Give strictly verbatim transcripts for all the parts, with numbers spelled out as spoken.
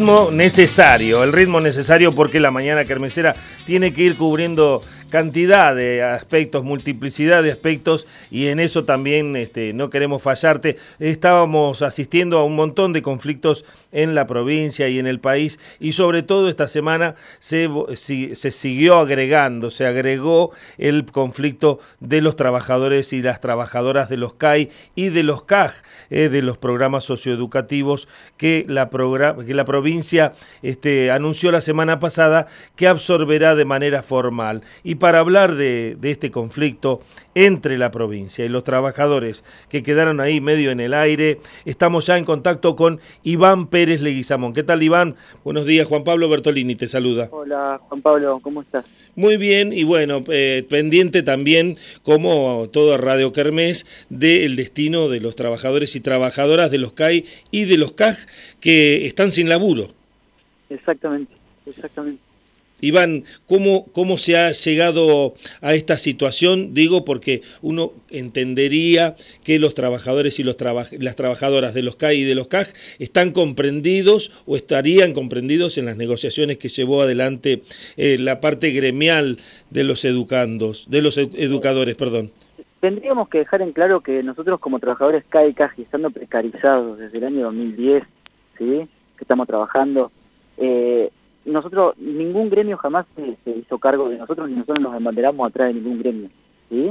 ritmo necesario, el ritmo necesario porque la mañana kermesera tiene que ir cubriendo cantidad de aspectos, multiplicidad de aspectos, y en eso también este, no queremos fallarte. Estábamos asistiendo a un montón de conflictos en la provincia y en el país, y sobre todo esta semana se, se siguió agregando, se agregó el conflicto de los trabajadores y las trabajadoras de los C A I y de los C A G, eh, de los programas socioeducativos que la, que la provincia este, anunció la semana pasada que absorberá de manera formal. Y para hablar de, de este conflicto entre la provincia y los trabajadores que quedaron ahí medio en el aire, estamos ya en contacto con Iván Pérez Leguizamón. ¿Qué tal, Iván? Buenos días, Juan Pablo Bertolini te saluda. Hola, Juan Pablo, ¿cómo estás? Muy bien, y bueno, eh, pendiente también, como toda Radio Kermés, del destino de los trabajadores y trabajadoras de los C A I y de los C A G que están sin laburo. Exactamente, exactamente. Iván, ¿cómo, ¿cómo se ha llegado a esta situación? Digo porque uno entendería que los trabajadores y los traba, las trabajadoras de los C A I y de los C A G están comprendidos o estarían comprendidos en las negociaciones que llevó adelante eh, la parte gremial de los educandos, de los educadores, perdón. Tendríamos que dejar en claro que nosotros como trabajadores C A I y C A G, estando precarizados desde el año dos mil diez, ¿sí?, que estamos trabajando, eh, nosotros, ningún gremio jamás se, se hizo cargo de nosotros, ni nosotros nos embanderamos atrás de ningún gremio, ¿sí?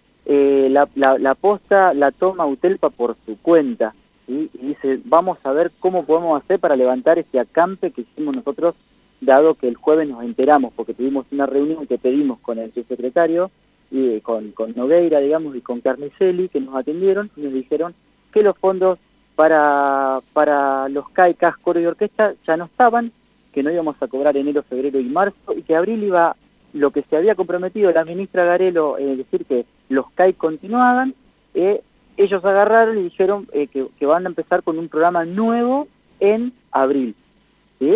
Eh, la, la, la posta la toma UTELPA por su cuenta, ¿sí? Y dice, vamos a ver cómo podemos hacer para levantar este acampe que hicimos nosotros, dado que el jueves nos enteramos, porque tuvimos una reunión que pedimos con el subsecretario, y con, con Nogueira, digamos, y con Carnicelli, que nos atendieron y nos dijeron que los fondos para, para los C A I, C A G, coro y orquesta ya no estaban, que no íbamos a cobrar enero, febrero y marzo, y que abril iba, lo que se había comprometido la ministra Garelo, es eh, decir, que los C A I continuaban, eh, ellos agarraron y dijeron eh, que, que van a empezar con un programa nuevo en abril, ¿sí?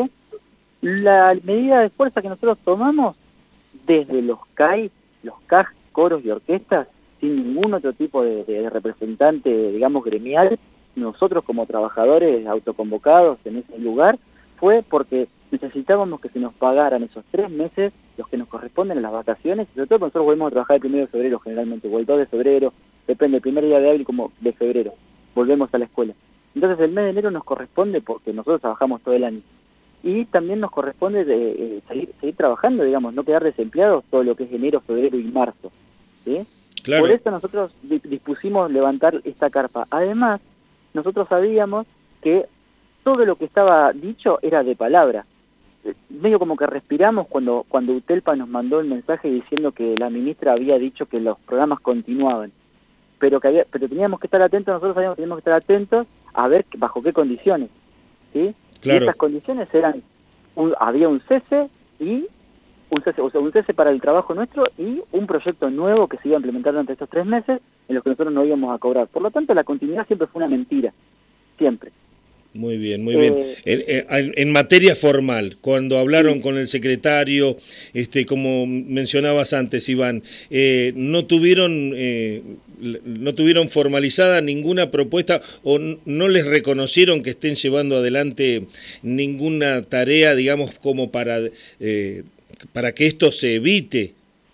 La medida de fuerza que nosotros tomamos desde los C A I, los C A G, coros y orquestas, sin ningún otro tipo de, de representante, digamos, gremial, nosotros como trabajadores autoconvocados en ese lugar, fue porque necesitábamos que se nos pagaran esos tres meses, los que nos corresponden a las vacaciones, y sobre todo nosotros volvemos a trabajar el primero de febrero generalmente, o el dos de febrero, depende, el primer día de abril como de febrero, volvemos a la escuela. Entonces el mes de enero nos corresponde porque nosotros trabajamos todo el año. Y también nos corresponde de, eh, seguir, seguir trabajando, digamos, no quedar desempleados todo lo que es enero, febrero y marzo, ¿sí? Claro. Por eso nosotros dispusimos levantar esta carpa. Además, nosotros sabíamos que todo lo que estaba dicho era de palabra. Medio como que respiramos cuando, cuando UTELPA nos mandó el mensaje diciendo que la ministra había dicho que los programas continuaban. Pero que había, pero teníamos que estar atentos, nosotros sabíamos que teníamos que estar atentos a ver bajo qué condiciones, ¿sí? Claro. Y estas condiciones eran, un, había un cese y un cese, o sea, un cese para el trabajo nuestro y un proyecto nuevo que se iba a implementar durante estos tres meses en los que nosotros no íbamos a cobrar. Por lo tanto, la continuidad siempre fue una mentira, siempre. Muy bien, muy bien. Eh, en, en, en materia formal, cuando hablaron sí. con el secretario, este, como mencionabas antes, Iván, eh, no tuvieron eh, no tuvieron formalizada ninguna propuesta o no les reconocieron que estén llevando adelante ninguna tarea, digamos, como para eh, para que esto se evite.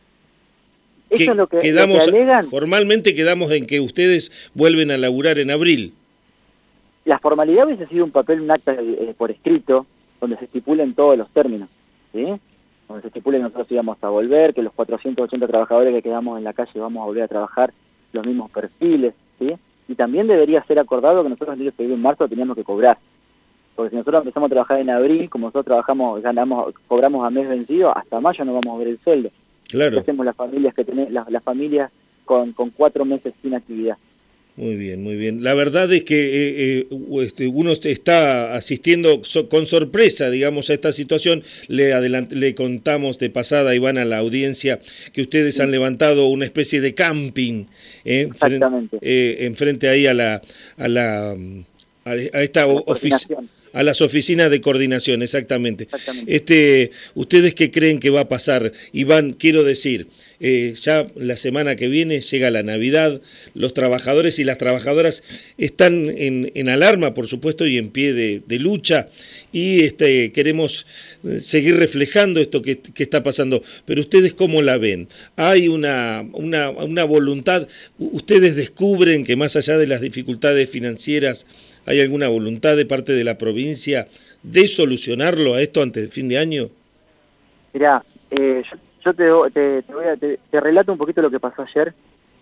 Eso que, es lo que, quedamos, lo que alegan. Formalmente quedamos en que ustedes vuelven a laburar en abril. La formalidad hubiese sido un papel, un acta eh, por escrito, donde se estipulen todos los términos, ¿sí? Donde se estipulen que nosotros íbamos a volver, que los cuatrocientos ochenta trabajadores que quedamos en la calle vamos a volver a trabajar los mismos perfiles, ¿sí? Y también debería ser acordado que nosotros el día de marzo teníamos que cobrar. Porque si nosotros empezamos a trabajar en abril, como nosotros trabajamos, ganamos, cobramos a mes vencido, hasta mayo no vamos a ver el sueldo. Claro. ¿Qué hacemos las familias que tenemos, las, las familias con, con cuatro meses sin actividad? Muy bien, muy bien. La verdad es que eh, eh, este, uno está asistiendo so, con sorpresa, digamos, a esta situación. Le, adelant le contamos de pasada, Iván, a la audiencia que ustedes sí. han levantado una especie de camping eh, Exactamente. Frente, eh, enfrente ahí a la a la a, a esta ofici A las oficinas de coordinación, exactamente. Exactamente. Este, ¿ustedes qué creen que va a pasar? Iván, quiero decir, eh, ya la semana que viene llega la Navidad, los trabajadores y las trabajadoras están en, en alarma, por supuesto, y en pie de, de lucha, y este, queremos seguir reflejando esto que, que está pasando. Pero ¿ustedes cómo la ven? ¿Hay una, una, una voluntad? ¿Ustedes descubren que más allá de las dificultades financieras hay alguna voluntad de parte de la provincia de solucionarlo a esto antes del fin de año? Mirá, eh, yo, yo te, te, te, voy a, te, te relato un poquito lo que pasó ayer.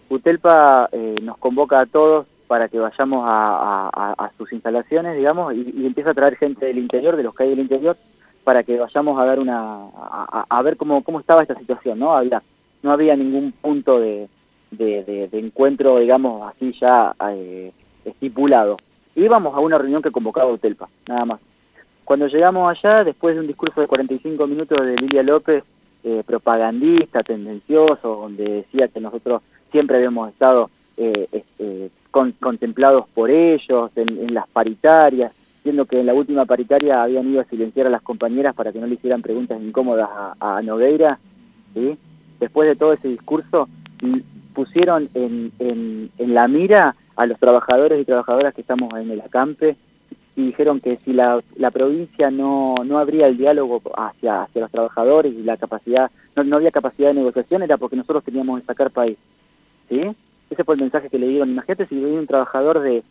UTELPA eh, nos convoca a todos para que vayamos a, a, a sus instalaciones, digamos, y, y empieza a traer gente del interior, de los que hay del interior, para que vayamos a dar una a, a, a ver cómo, cómo estaba esta situación, ¿no? Había, no había ningún punto de, de, de, de encuentro, digamos, así ya eh, estipulado. Íbamos a una reunión que convocaba UTELPA, nada más. Cuando llegamos allá, después de un discurso de cuarenta y cinco minutos de Lilia López, eh, propagandista, tendencioso, donde decía que nosotros siempre habíamos estado eh, eh, con, contemplados por ellos, en, en las paritarias, viendo que en la última paritaria habían ido a silenciar a las compañeras para que no le hicieran preguntas incómodas a, a Nogueira, ¿sí? Después de todo ese discurso, pusieron en, en, en la mira a los trabajadores y trabajadoras que estamos en el acampe, y dijeron que si la, la provincia no, no abría el diálogo hacia, hacia los trabajadores y la capacidad, no, no había capacidad de negociación, era porque nosotros teníamos que sacar país, ¿sí? Ese fue el mensaje que le dieron. Imagínate si viene un trabajador de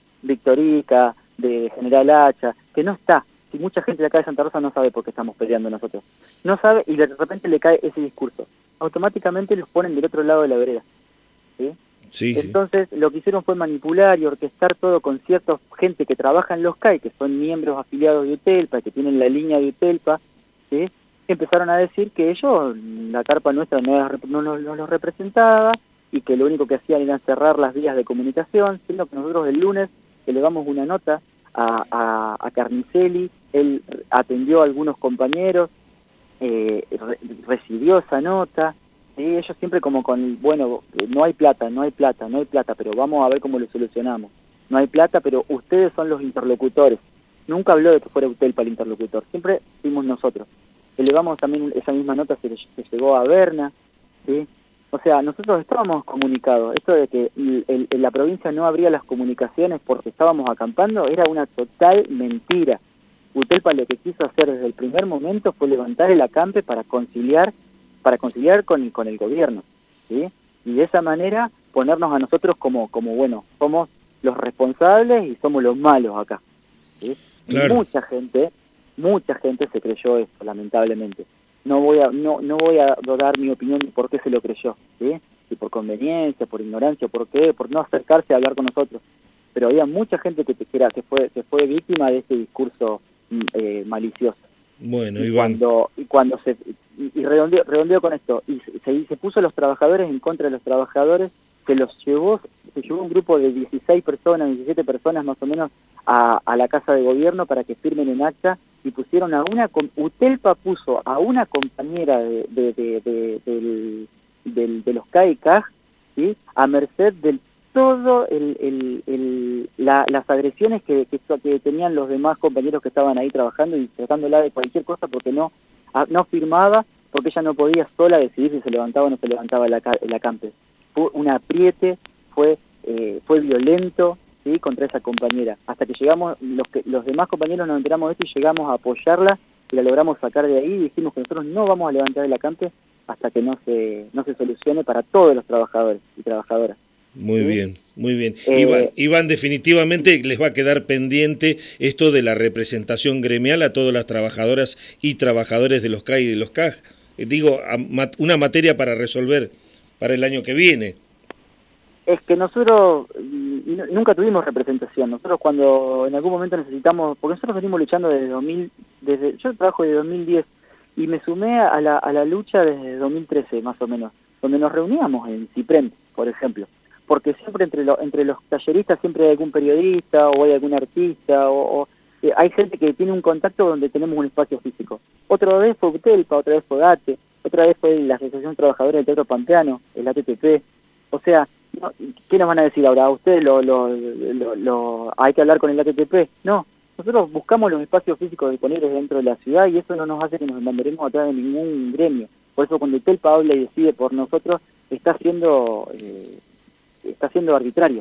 Victorica, de General Hacha, que no está, si mucha gente de acá de Santa Rosa no sabe por qué estamos peleando nosotros, no sabe, y de repente le cae ese discurso, automáticamente los ponen del otro lado de la vereda, ¿sí? Sí, Entonces, sí. Lo que hicieron fue manipular y orquestar todo con cierta gente que trabaja en los C A I, que son miembros afiliados de UTELPA, que tienen la línea de UTELPA, ¿sí? Empezaron a decir que ellos, la carpa nuestra no, no, no, no los representaba, y que lo único que hacían era cerrar las vías de comunicación, siendo que nosotros el lunes elevamos una nota a, a, a Carnicelli, él atendió a algunos compañeros, eh, re, recibió esa nota. Sí, ellos siempre como con, bueno, no hay plata, no hay plata, no hay plata, pero vamos a ver cómo lo solucionamos. No hay plata, pero ustedes son los interlocutores. Nunca habló de que fuera UTELPA el interlocutor, siempre fuimos nosotros. Elevamos también esa misma nota, se, se llegó a Berna, ¿sí? O sea, nosotros estábamos comunicados. Esto de que el, el, la provincia no abría las comunicaciones porque estábamos acampando era una total mentira. UTELPA lo que quiso hacer desde el primer momento fue levantar el acampe para conciliar para conciliar con, con el gobierno, ¿sí? Y de esa manera ponernos a nosotros como, como bueno, somos los responsables y somos los malos acá, ¿sí? Claro. Y mucha gente, mucha gente se creyó esto, lamentablemente. No voy a, no, no voy a dar mi opinión de por qué se lo creyó, ¿sí? Si por conveniencia, por ignorancia, por qué, por no acercarse a hablar con nosotros. Pero había mucha gente que, que, era, que, fue, que fue víctima de este discurso eh, malicioso. Bueno, y Iván. Cuando, y cuando se... Y, y redondeo, redondeo con esto, y se, se puso a los trabajadores en contra de los trabajadores, se los llevó, se llevó un grupo de dieciséis personas, diecisiete personas más o menos, a, a la Casa de Gobierno para que firmen en acta, y pusieron a una, UTELPA puso a una compañera de, de, de, de, de, de, de, de los C A I C A G, ¿sí? A merced del todo el, el, el, la, las agresiones que, que, que tenían los demás compañeros que estaban ahí trabajando y tratándola de cualquier cosa porque no, no firmaba, porque ella no podía sola decidir si se levantaba o no se levantaba el, el acampe. Fue un apriete, fue, eh, fue violento, ¿sí? Contra esa compañera. Hasta que llegamos, los, que, los demás compañeros nos enteramos de esto y llegamos a apoyarla y la logramos sacar de ahí y dijimos que nosotros no vamos a levantar el acampe hasta que no se, no se solucione para todos los trabajadores y trabajadoras. Muy ¿sí? bien, muy bien. Eh, Iván, Iván, definitivamente les va a quedar pendiente esto de la representación gremial a todas las trabajadoras y trabajadores de los C A I y de los C A G. Eh, digo, a, mat, una materia para resolver para el año que viene. Es que nosotros nunca tuvimos representación. Nosotros cuando en algún momento necesitamos, porque nosotros venimos luchando desde dos mil, desde yo trabajo desde dos mil diez y me sumé a la, a la lucha desde dos mil trece más o menos, donde nos reuníamos en CIPREM, por ejemplo. Porque siempre entre, lo, entre los talleristas siempre hay algún periodista o hay algún artista o, o eh, hay gente que tiene un contacto donde tenemos un espacio físico. Otra vez fue UTELPA, otra vez fue GATE, otra vez fue la Asociación Trabajadora del Teatro Pampeano, el A T T P. O sea, no, ¿qué nos van a decir ahora? ¿A ustedes lo, lo, lo, lo, hay que hablar con el A T T P? No, nosotros buscamos los espacios físicos disponibles dentro de la ciudad y eso no nos hace que nos mandaremos atrás de ningún gremio. Por eso cuando el Telpa habla y decide por nosotros, está siendo, eh, está siendo arbitrario.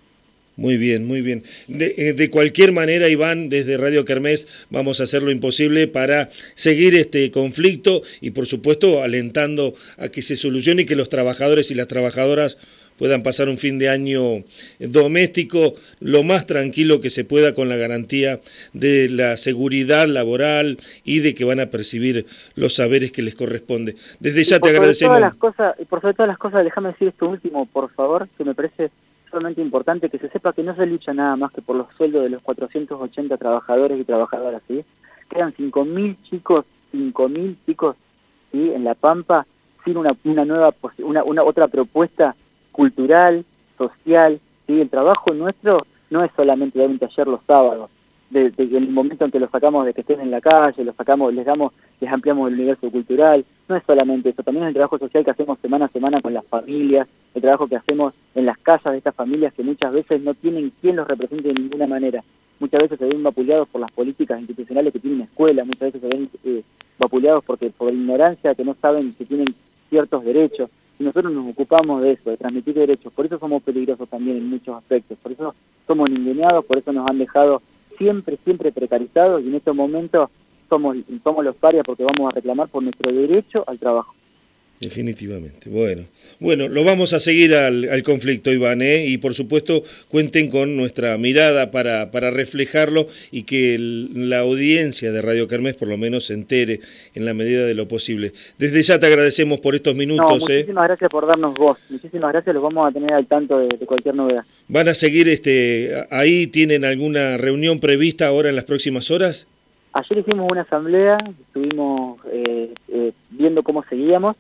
Muy bien, muy bien. De, de cualquier manera, Iván, desde Radio Kermés vamos a hacer lo imposible para seguir este conflicto y, por supuesto, alentando a que se solucione y que los trabajadores y las trabajadoras puedan pasar un fin de año doméstico lo más tranquilo que se pueda, con la garantía de la seguridad laboral y de que van a percibir los saberes que les corresponde. Desde ya te agradecemos. Todas las cosas, por sobre todas las cosas, déjame decir esto último, por favor, que me parece sumamente importante, que se sepa que no se lucha nada más que por los sueldos de los cuatrocientos ochenta trabajadores y trabajadoras, ¿sí? Quedan cinco mil chicos, cinco mil chicos, ¿sí?, en La Pampa, sin una, una nueva, una, una otra propuesta cultural, social, ¿sí? El trabajo nuestro no es solamente dar un taller los sábados, desde el momento en que los sacamos de que estén en la calle, los sacamos, les damos, les ampliamos el universo cultural, no es solamente eso, también es el trabajo social que hacemos semana a semana con las familias, el trabajo que hacemos en las casas de estas familias que muchas veces no tienen quien los represente de ninguna manera, muchas veces se ven vapuleados por las políticas institucionales que tienen escuela, muchas veces se ven eh, vapuleados porque por ignorancia, que no saben que tienen ciertos derechos, y nosotros nos ocupamos de eso, de transmitir derechos, por eso somos peligrosos también en muchos aspectos, por eso somos ninguneados, por eso nos han dejado siempre, siempre precarizados, y en estos momentos somos, somos los parias porque vamos a reclamar por nuestro derecho al trabajo. Definitivamente. Bueno, bueno, lo vamos a seguir al, al conflicto, Iván, ¿eh? Y por supuesto cuenten con nuestra mirada para, para reflejarlo y que el, la audiencia de Radio Kermés por lo menos se entere en la medida de lo posible. Desde ya te agradecemos por estos minutos. No, muchísimas ¿eh? gracias por darnos voz, muchísimas gracias, los vamos a tener al tanto de, de cualquier novedad. ¿Van a seguir este ahí? ¿Tienen alguna reunión prevista ahora en las próximas horas? Ayer hicimos una asamblea, estuvimos eh, eh, viendo cómo seguíamos.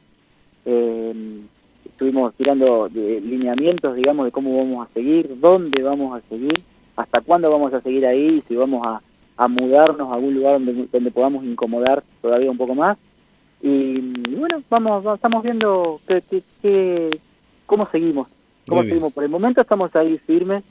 Eh, estuvimos tirando de lineamientos, digamos, de cómo vamos a seguir, dónde vamos a seguir, hasta cuándo vamos a seguir ahí, si vamos a, a mudarnos a algún lugar donde, donde podamos incomodar todavía un poco más. Y, y bueno, vamos, vamos, estamos viendo que, que, que, cómo seguimos, cómo seguimos. Por el momento estamos ahí firmes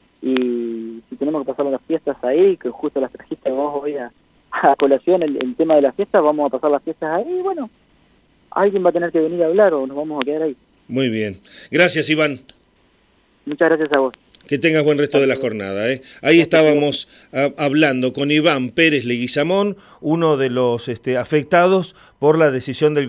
y si tenemos que pasar las fiestas ahí, que justo las trajiste vos hoy a, a colación el, el tema de las fiestas, vamos a pasar las fiestas ahí y bueno, alguien va a tener que venir a hablar o nos vamos a quedar ahí. Muy bien. Gracias, Iván. Muchas gracias a vos. Que tengas buen resto de la jornada. ¿eh? Ahí estábamos a, hablando con Iván Pérez Leguizamón, uno de los este, afectados por la decisión del